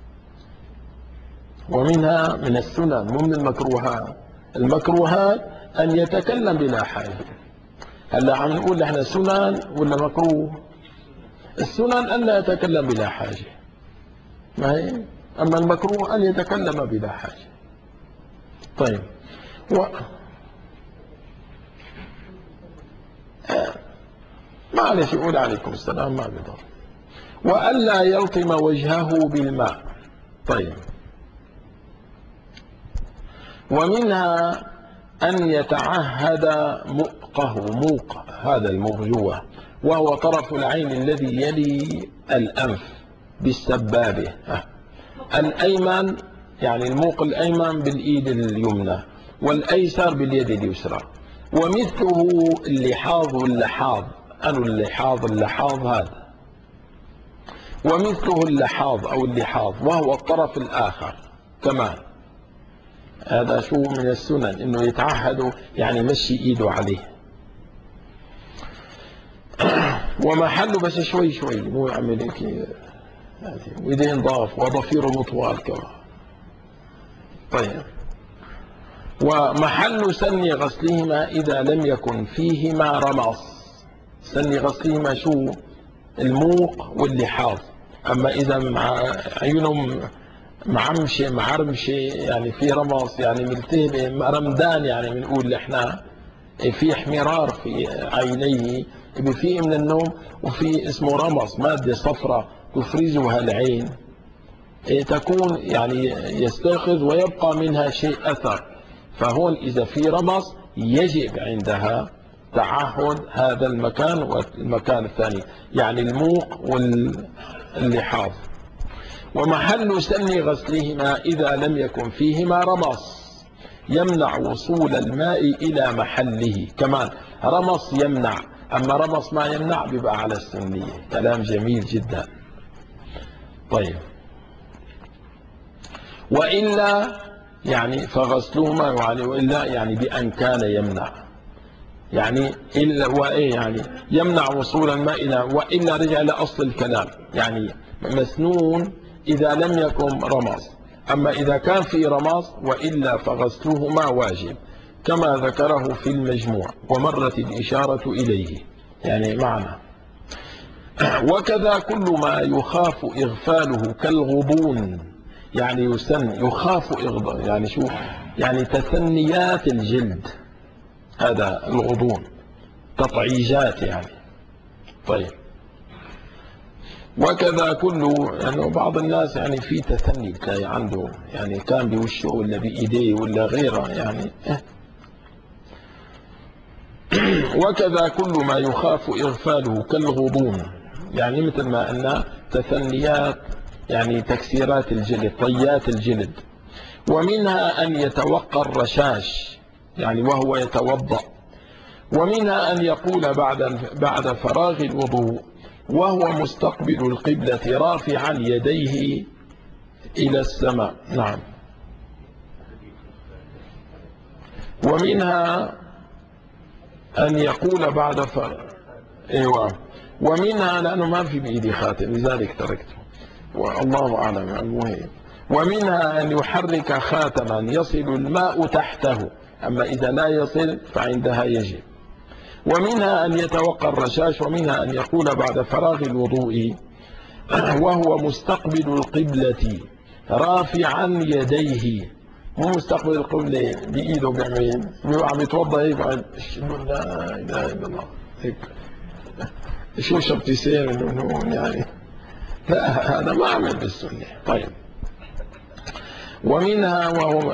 ومنها من السنن مو من المكروهات. المكروهات أن يتكلم بلا حاجة. هلا عم نقول احنا سنن ولا مكروه؟ السنن أن لا يتكلم بلا حاجة، ما هي؟ أما المكروه أن يتكلم بلا حاجة. طيب معلش يقول عليكم السلام ما بيضر. وألا يلطم وجهه بالماء. طيب ومنها أن يتعهد موق هذا الموق جوا، وهو طرف العين الذي يلي الأنف بالسبابة الأيمن، يعني الموق الأيمن بالإيد اليمنى والأيسر باليد اليسرى. ومثله اللحاظ واللحاظ، أنو اللحاظ هذا. ومثله اللحاظ أو اللحاظ وهو الطرف الآخر كمان. هذا شو من السنن انه يتعهدوا، يعني يمشي ايده عليه. ومحله بس شوي شوي، مو يعمل هيك يعني وايدين ضاف وضفيره مطوال كمان. طيب ومحل سن غسلهما اذا لم يكن فيهما رمص. سن غسلهما شو؟ الموق واللحاظ. اما اذا مع عيونهم معمشة معرمشة، يعني في رمص، يعني ملتهبة رمدان، يعني بنقول احنا في احمرار في عينيه في من النوم، وفي اسمه رمص، مادة صفراء تفرزها العين تكون يعني يستيقظ ويبقى منها شيء أثر. فهون إذا في رمص يجب عندها تعهد هذا المكان والمكان الثاني، يعني الموق واللحاظ. ومحل سن غسلهما إذا لم يكن فيهما رمص يمنع وصول الماء إلى محله. كمان رمص يمنع، أما رمص ما يمنع بيبقى على السنية. كلام جميل جدا. طيب وإلا يعني فغسلهما، يعني وإلا يعني بأن كان يمنع، يعني إلا وإيه يعني يمنع وصول الماء إلى، وإلا رجع لأصل الكلام، يعني مسنون إذا لم يكن رمص. أما إذا كان في رمص وإلا فغسلهما واجب كما ذكره في المجموع ومرت الإشارة إليه، يعني معنى. وكذا كل ما يخاف إغفاله كالغضون، يعني يخاف إغضاء، يعني شو؟ يعني تثنيات الجلد، هذا الغضون تطعيجات يعني. طيب وكذا كله، يعني بعض الناس يعني في تثني تلاقي عنده، يعني كان بوشه ولا بإيديه ولا غيره يعني وكذا كل ما يخاف إغفاله كالغضون، يعني مثل ما أن تثنيات يعني تكسيرات الجلد، طيات الجلد. ومنها أن يتوقى الرشاش، يعني وهو يتوضأ. ومنها أن يقول بعد فراغ الوضوء وهو مستقبل القبلة رافعا يديه إلى السماء. نعم. ومنها أن يقول بعد أيوة. ومنها، لأنه ما في بإيدي خاتم لذلك تركته والله أعلم. المهم ومنها أن يحرك خاتما يصل الماء تحته، أما إذا لا يصل فعندها يجب. ومنها أن يتوقى الرشاش. ومنها أن يقول بعد فراغ الوضوء وهو مستقبل القبلة رافعا يديه، مو مستقبل القبلة بإيده بيعمل، عم يتوضا هيك لا إله إلا الله هيك شو ابتسام انه يعني لا، هذا ما عمل بالسنة. طيب ومنها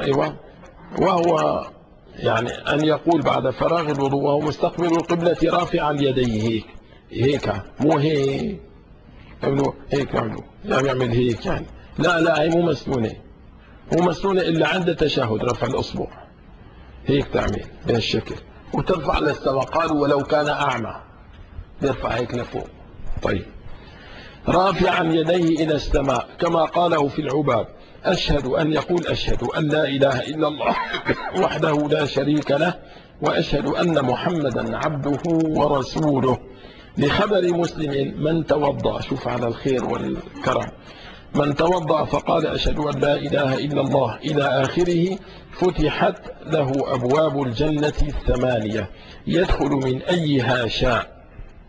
وهو يعني أن يقول بعد فراغ الوضوء وهو مستقبل القبلة رافعا يديه هيك مو هيك يعملوا هيك، يعمل هيك يعني لا هي مو مسنونة، مو مسنونة إلا عند التشهد رفع الأصبع هيك تعمل بهالشكل وترفع للسماء. قالوا ولو كان أعمى يرفع هيك لفوق. طيب رافعا يديه إلى السماء كما قاله في العباب: أشهد أن يقول أشهد أن لا إله إلا الله وحده لا شريك له وأشهد أن محمدا عبده ورسوله. لخبر مسلم: من توضأ، شوف على الخير والكرم، من توضأ فقال أشهد أن لا إله إلا الله إلى آخره فتحت له أبواب الجنة 8 يدخل من أيها شاء.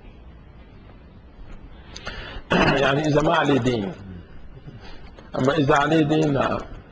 يعني إذا ما عليه دين، أما إذا عليه دين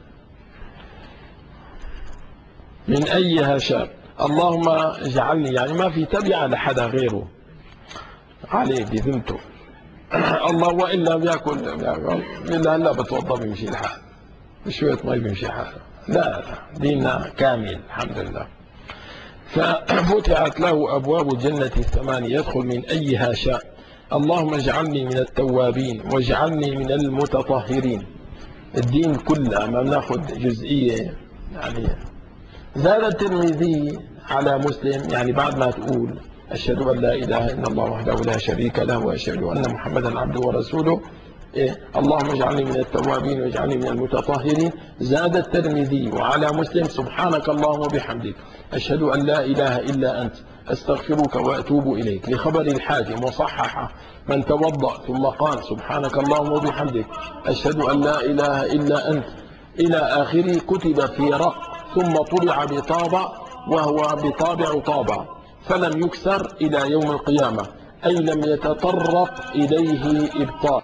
من أيها شاء. اللهم اجعلني، يعني ما في تبعة لحدا غيره عليه بذمته. الله وإلا بياكل إلا هلا بتوضى بيمشي الحال، بشوية مي بيمشي حاله. لا ديننا كامل الحمد لله. ففتحت له أبواب الجنة 8 يدخل من أيها شاء. اللهم اجعلني من التوابين واجعلني من المتطهرين. الدين كله ما بناخذ جزئية يعني. زاد الترمذي على مسلم، يعني بعد ما تقول أشهد أن لا إله إلا الله وحده لا شريك له وأشهد أن محمدا عبده ورسوله، اللهم اجعلني من التوابين واجعلني من المتطهرين. زاد الترمذي وعلى مسلم: سبحانك اللهم وبحمدك أشهد أن لا إله إلا أنت أستغفرك وأتوب إليك. لخبر الحاكم وصححه: من توضأ ثم قال سبحانك اللهم وبحمدك أشهد أن لا إله إلا أنت إلى آخره كتب في رق ثم طبع بطابع، وهو بطابع طابع، فلم يكسر إلى يوم القيامة، أي لم يتطرق إليه إبطال.